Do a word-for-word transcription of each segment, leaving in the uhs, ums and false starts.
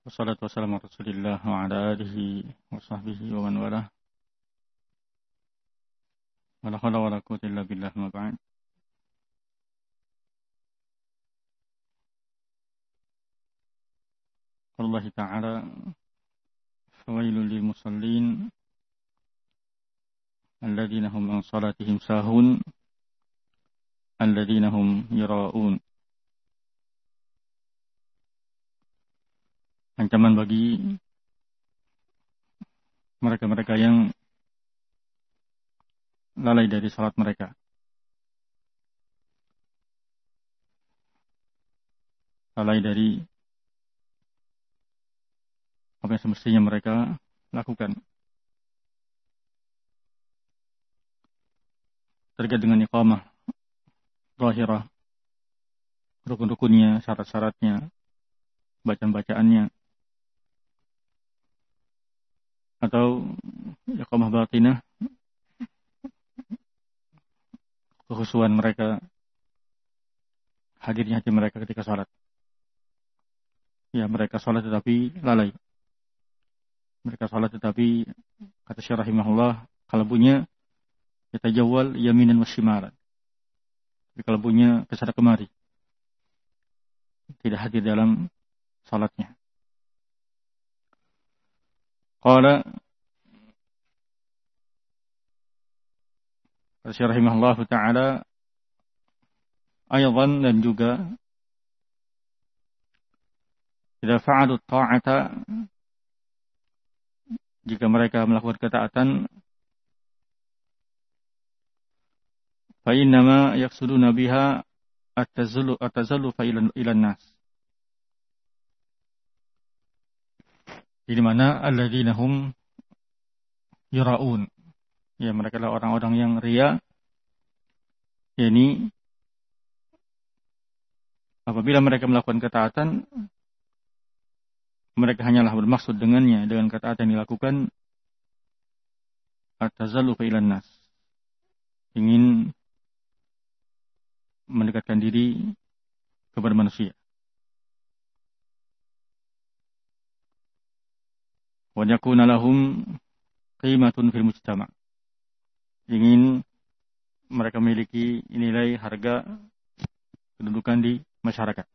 Wassalatu wassalamu ala Rasulillah wa ala alihi wa sahbihi wa man walah. Wa la hawla wa la quwwata illa billah ma ba'd. Allah Ta'ala fawailul lil musallin alladhina hum an salatihim sahun alladhina hum yura'un. Ancaman bagi mereka-mereka yang lalai dari salat mereka. Lalai dari apa yang semestinya mereka lakukan. Terkait dengan iqamah zahirah, rukun-rukunnya, syarat-syaratnya, bacaan-bacaannya, atau iqamah batinah, kekhusyuan mereka, hadirnya hati mereka ketika salat. Ya, mereka salat tetapi lalai. Mereka salat tetapi, kata Syekh rahimahullah, kalbunya yatajawwal yaminan wa shimalan. Tapi kalbunya kesana kemari. Tidak hadir dalam salatnya. Qala Syekh rahimahullah ta'ala aydan, dan juga idza fa'alu ta'ata, jika mereka melakukan ketaatan, fa innama yaqsuduna biha at-tazallu at-tazallufa ila nas. Di mana alladzina hum yura'un. Ya, mereka adalah orang-orang yang riya. yakni apabila mereka melakukan ketaatan, mereka hanyalah bermaksud dengannya, dengan ketaatan yang dilakukan, at-tazallufa ilan nas, ingin mendekatkan diri kepada manusia. Wa yakuna lahum qimatun fil mujtama', ingin mereka memiliki nilai harga kedudukan di masyarakat.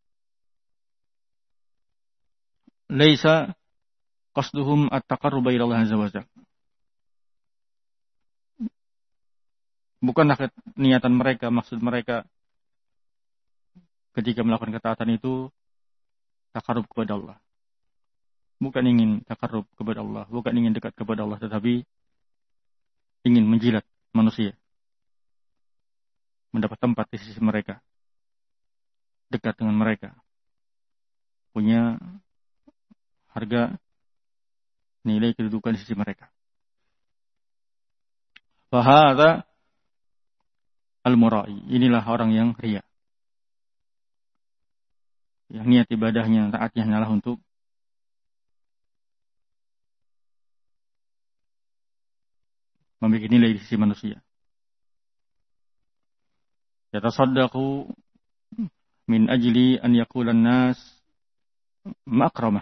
Laisa qasduhum at-taqarruba ila Allah azza wa jalla. Bukanlah niatan mereka, maksud mereka ketika melakukan ketaatan itu taqarrub kepada Allah. Bukan ingin taqarrub kepada Allah, bukan ingin dekat kepada Allah, tetapi ingin menjilat manusia, mendapat tempat di sisi mereka, dekat dengan mereka, punya harga, nilai kedudukan di sisi mereka. Fahadha al-mura'i, inilah orang yang riya, yang niat ibadahnya, taatnya hanyalah untuk memiliki nilai di sisi manusia. Yatasaddaqu min ajli an yaqula an-nas ma'akramah.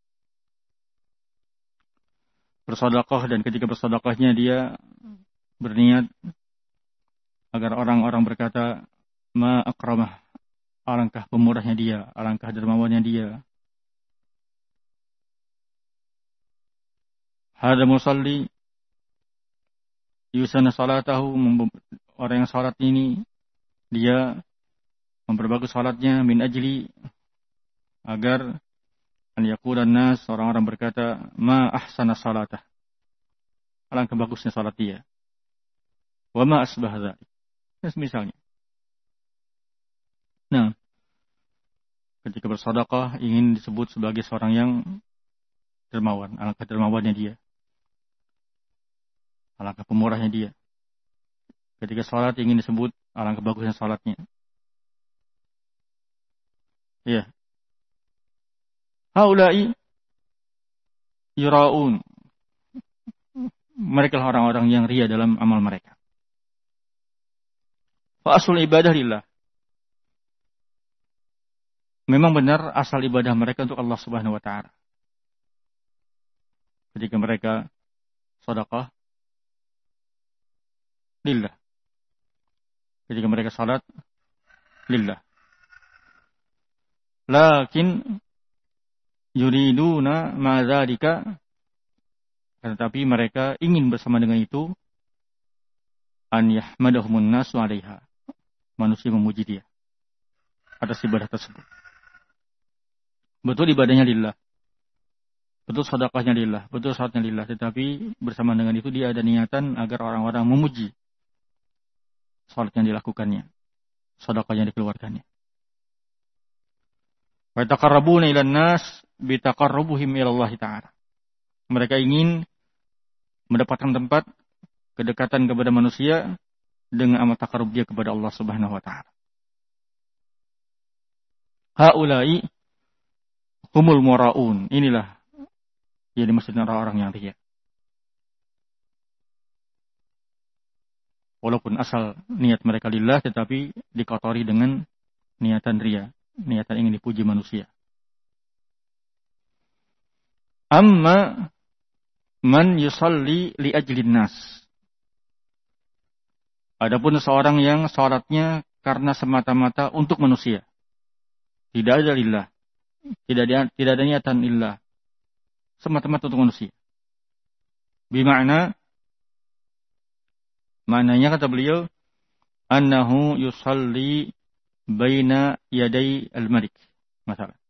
Bersedekah, dan ketika bersedekahnya dia berniat agar orang-orang berkata ma'akramah, alangkah pemurahnya dia, alangkah dermawannya dia. Hada musalli yusana salatahu, orang yang salat ini dia memperbagus salatnya min ajli, agar an yaqulan nas, orang-orang berkata ma ahsana salatah, alangkah bagusnya salat dia. Wa ma asbah dzalik, misalnya. Nah, ketika bersedekah ingin disebut sebagai seorang yang dermawan, alangkah dermawannya dia, alangkah pemurahnya dia. Ketika salat ingin disebut alangkah bagusnya salatnya. Ya. Haula'i yura'un. Mereka lah orang-orang yang riya dalam amal mereka. Fa aslul ibadah lillah. Memang benar asal ibadah mereka untuk Allah Subhanahu wa taala. ketika mereka sedekah lillah. Ketika mereka salat lillah. Lakin yuriduna ma dzalika, tetapi mereka ingin bersama dengan itu an yahmadahumun nasu 'alaiha. Manusia memuji dia atas ibadah tersebut. Betul ibadahnya lillah. Betul sedekahnya lillah, betul salatnya lillah, tetapi bersama dengan itu dia ada niatan agar orang-orang memuji salat yang dilakukannya, sedekah yang dikeluarkannya. Wa taqarrabuna ilan nas bi taqarrubuhim ila Allah Ta'ala. Mereka ingin mendapatkan tempat kedekatan kepada manusia dengan amal taqarrub dia kepada Allah Subhanahu wa taala. Haula'i humul muraun. Inilah yang dimaksud orang-orang yang ria. Walaupun asal niat mereka lillah, tetapi dikotori dengan niatan ria, niatan ingin dipuji manusia. Amma man yusalli li ajlin nas. Adapun seorang yang salatnya karena semata-mata untuk manusia, tidak ada lillah, tidak ada, tidak ada niatan lillah, semata-mata untuk manusia. Bima'na, maknanya kata beliau, annahu yusalli baina yaday al-malik. Masalah.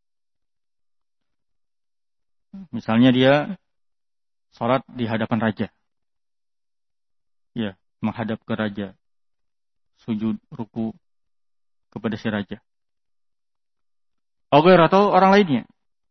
Misalnya dia salat di hadapan raja. Ya, menghadap ke raja. Sujud, ruku kepada si raja. Atau orang lainnya.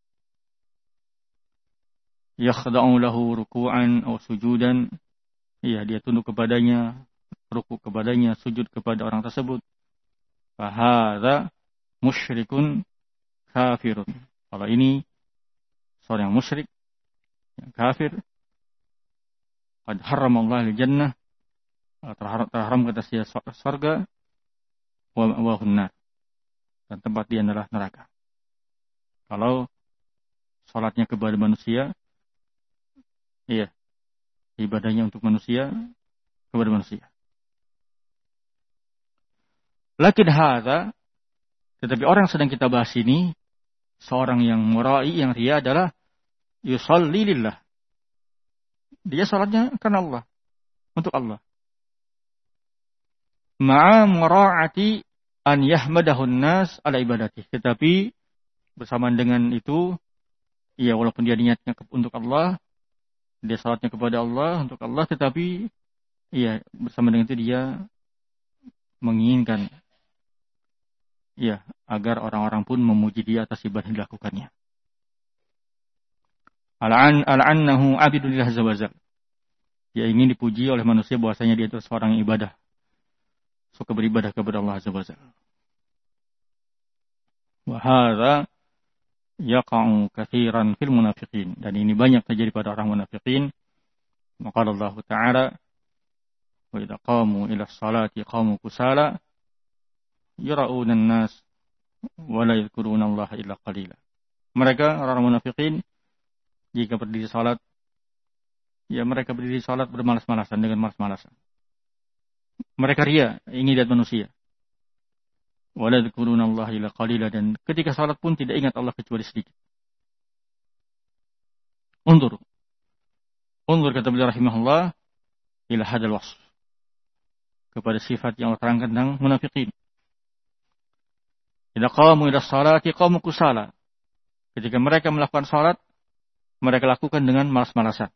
Yakhda'u lahu ruku'an atau sujudan. Iya, dia tunduk kepadanya, ruku kepadanya, sujud kepada orang tersebut. Fahadha musyrikun kafirun. Kalau ini seorang yang musyrik, yang kafir, qad harramallahu al-jannah, terharam, terharam kata dia surga, wa ma'wahun nar, dan tempat dia adalah neraka. Kalau salatnya kepada manusia, iya, ibadahnya untuk manusia, kepada manusia. Lakin hadza, tetapi orang yang sedang kita bahas ini, seorang yang murai, yang ria adalah yusalli lillah. Dia salatnya karena Allah, untuk Allah. Ma'a mura'ati an yahmadahun nas ala ibadati. Tetapi bersamaan dengan itu, ya walaupun dia niatnya untuk Allah, dia salatnya kepada Allah, untuk Allah, tetapi ya bersama dengan itu dia menginginkan, ya agar orang-orang pun memuji dia atas ibadah yang dilakukannya. Al-an al-annahu abidulillah azza wajalla. Dia ingin dipuji oleh manusia bahwasanya dia itu seorang yang ibadah, suka beribadah kepada Allah azza wajalla. Wa hadza yaqa'u katsiran fil munafiqin, dan ini banyak terjadi pada orang munafikin. Maka Allah Ta'ala, wa idza qamu ila sholati qamu kusala yura'una an-nas wa la yadhkuruna Allah illa qalila. Mereka orang munafikin jika berdiri salat, ya mereka berdiri salat bermalas-malasan, dengan malas-malasan. Mereka ria, ingin lihat manusia. Wa la yadhkuruna Allah illa qalila, dan ketika salat pun tidak ingat Allah kecuali sedikit. Undur. Undur kata beliau rahimahullah ila hadzal wasf, kepada sifat yang Allah terangkan tentang munafikin. Idza qamu ila sholati qamu kusala. Ketika mereka melakukan salat, mereka lakukan dengan malas-malasan.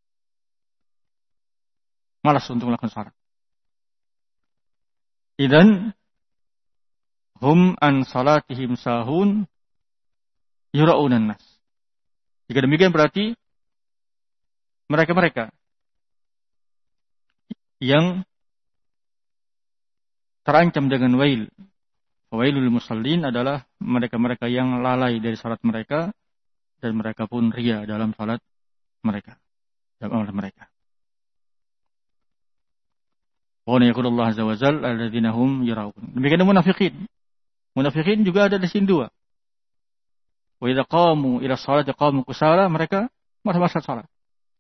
Malas untuk melakukan salat. Idzan hum an salatihim sahun yura'unan nas. Jika demikian berarti mereka-mereka yang terancam dengan wail. Wailul musallin adalah mereka-mereka yang lalai dari salat mereka, dan mereka pun ria dalam salat mereka, dalam amal mereka. Wa yaqulullah azza wa jalla alladzina hum yura'un. Demikian munafikin. Munafikin juga ada di sini dua. Wa idza qamu ila sholati qamu kusala, mereka malas-malasan salat.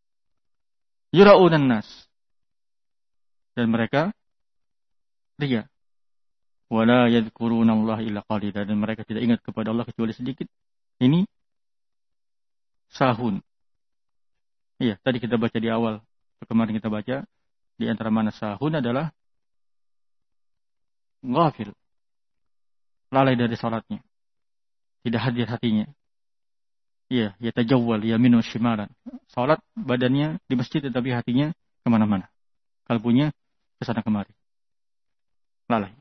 yura'unan nas. Dan mereka riya. Wala yadhkurunallaha illa qalila. Dan mereka tidak ingat kepada Allah kecuali sedikit. Ini sahun. Iya, tadi kita baca di awal. Kemarin kita baca. Di antara mana sahun adalah ghafil. Lalai dari salatnya. Tidak hadir hatinya. Iya, yatajawwal yaminu shimalan. Salat badannya di masjid tetapi hatinya kemana-mana. Kalbunya kesana kemari. Lalai.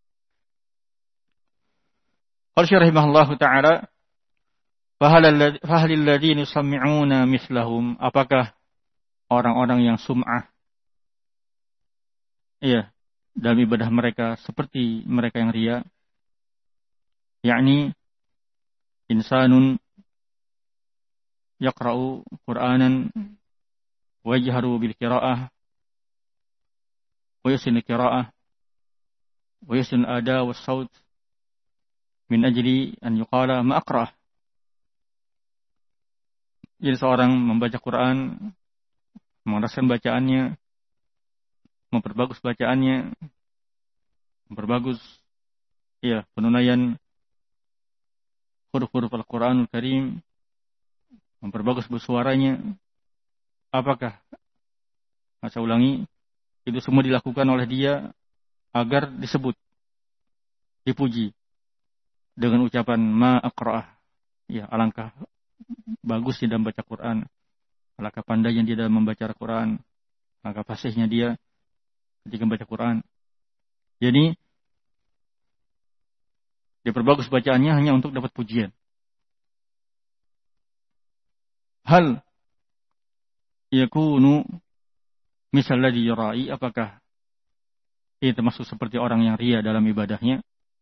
Qala Syekh rahimahullahu taala, fahalil ladzina yusammi'una mislahum, apakah orang-orang yang sum'ah, iya, dalam ibadah mereka seperti mereka yang riya, yakni insanun yaqra'u Qur'anan wa yajharu bil qira'ah wa yusin qira'ah wa yusin ada was saut min ajli an yuqala ma aqra'. Jadi seorang membaca Quran, mengeraskan bacaannya, memperbagus bacaannya, memperbagus ya penunaian huruf-huruf Al-Quranul Karim, memperbagus bersuaranya. Apakah, saya ulangi, itu semua dilakukan oleh dia agar disebut, dipuji dengan ucapan ma aqra'ah. Ya, alangkah bagusnya dalam baca Quran, alangkah pandainya dia dalam membaca Al-Quran, alangkah fasihnya dia ketika membaca Quran. Jadi diperbagus bacaannya hanya untuk dapat pujian. Hal yakunu misal ladzi yura'i, apakah ini termasuk seperti orang yang riya dalam ibadahnya?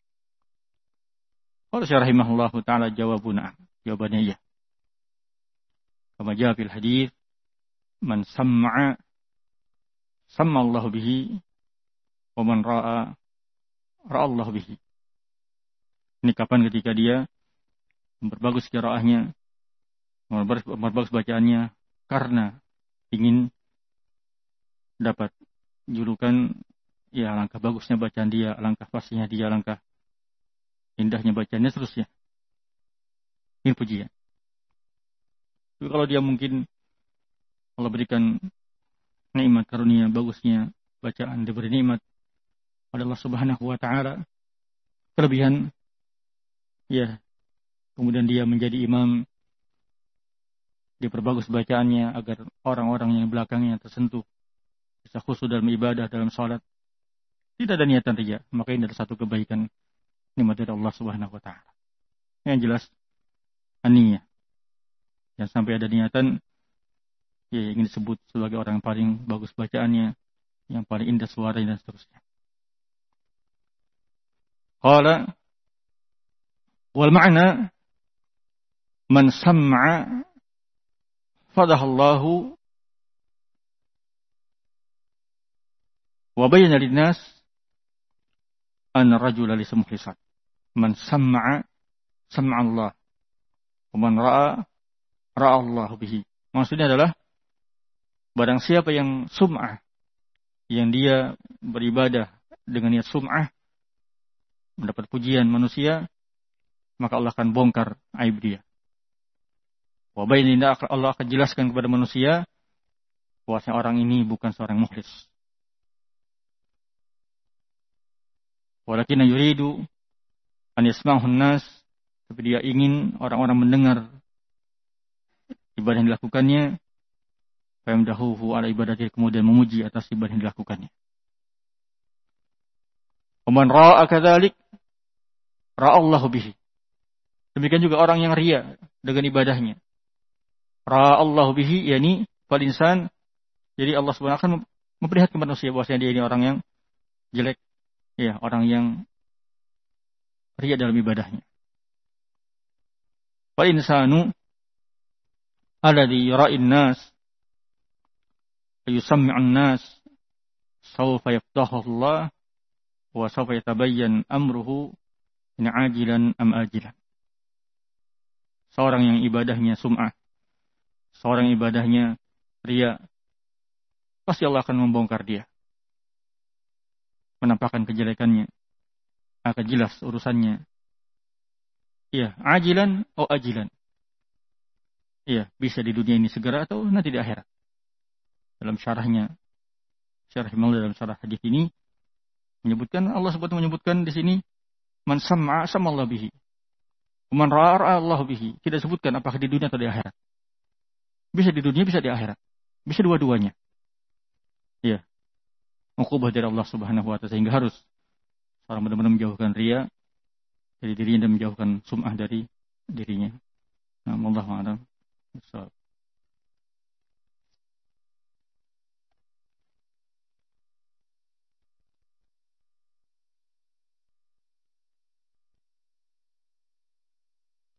Qala Syekh rahimahullahu taala, jawabuna, jawabannya iya. Kama jaa fil hadits, man sam'a samma Allah bihi wa man ra'a ra'a Allah bihi. Ini kapan? Ketika dia memperbagus qiraahnya, memperbagus bacaannya karena ingin dapat julukan, ya alangkah bagusnya bacaan dia, alangkah fasihnya dia, alangkah indahnya bacaannya, seterusnya. Ini pujian. Tapi kalau dia mungkin Allah berikan nikmat karunia bagusnya bacaan, diberi nikmat oleh Allah Subhanahu wa taala, kelebihan, ya, kemudian dia menjadi imam, diperbagus bacaannya agar orang-orang yang belakangnya tersentuh, bisa khusyuk dalam ibadah, dalam salat, tidak ada niatan riya, maka ini adalah satu kebaikan nikmat dari Allah Subhanahu wa taala. Yang jelas aniyah, yang sampai ada niatan ya ingin disebut sebagai orang yang paling bagus bacaannya, yang paling indah suaranya dan seterusnya. Qala wal ma'na man sam'a fadahallahu wa bayyana linnas anna rajula laysa mukhlisan. Man sam'a sam'a Allah wa man ra'a ra'a Allah bihi. Maksudnya adalah barang siapa yang sum'ah, yang dia beribadah dengan niat sum'ah, mendapat pujian manusia, maka Allah akan bongkar aib dia. Wa bayyana, Allah akan jelaskan kepada manusia bahwasanya orang ini bukan seorang mukhlis. Walakin yuridu an yasma'hu an-nas, tapi dia ingin orang-orang mendengar ibadah yang dilakukannya, fayamdahuhu ala ibadatihi, kemudian memuji atas ibadah yang dilakukannya. Man ra'a kadzalik ra'a Allah bihi. Demikian juga orang yang riya dengan ibadahnya. Ra'a Allah bihi, yakni fal insan, jadi Allah Subhanahu wa taala akan memperlihatkan manusia bahwasanya dia ini orang yang jelek, ya, orang yang riya dalam ibadahnya. Fal insanu alladhi yara'in nas yusammi'un nas sawfa yaftahu Allah wa sawfa yatabayyan amruhu in ajilan am ajilan. Seorang yang ibadahnya sum'ah, seorang ibadahnya riya, pasti Allah akan membongkar dia. Menampakkan kejelekannya. Akan jelas urusannya. Iya, ajilan atau ajilan. Iya, bisa di dunia ini segera atau nanti di akhirat. Dalam syarahnya, syarah Imam dalam syarah hadis ini menyebutkan, Allah sebut menyebutkan di sini, man sam'a sam'allahu bihi. Man ra'a Allah bihi. Tidak sebutkan apakah di dunia atau di akhirat. Bisa di dunia, bisa di akhirat. Bisa dua-duanya. Iya. Uqubah dari Allah Subhanahu wa taala, sehingga harus orang benar-benar menjauhkan riya dari dirinya dan menjauhkan sum'ah dari dirinya. Nah, wallahu a'lam.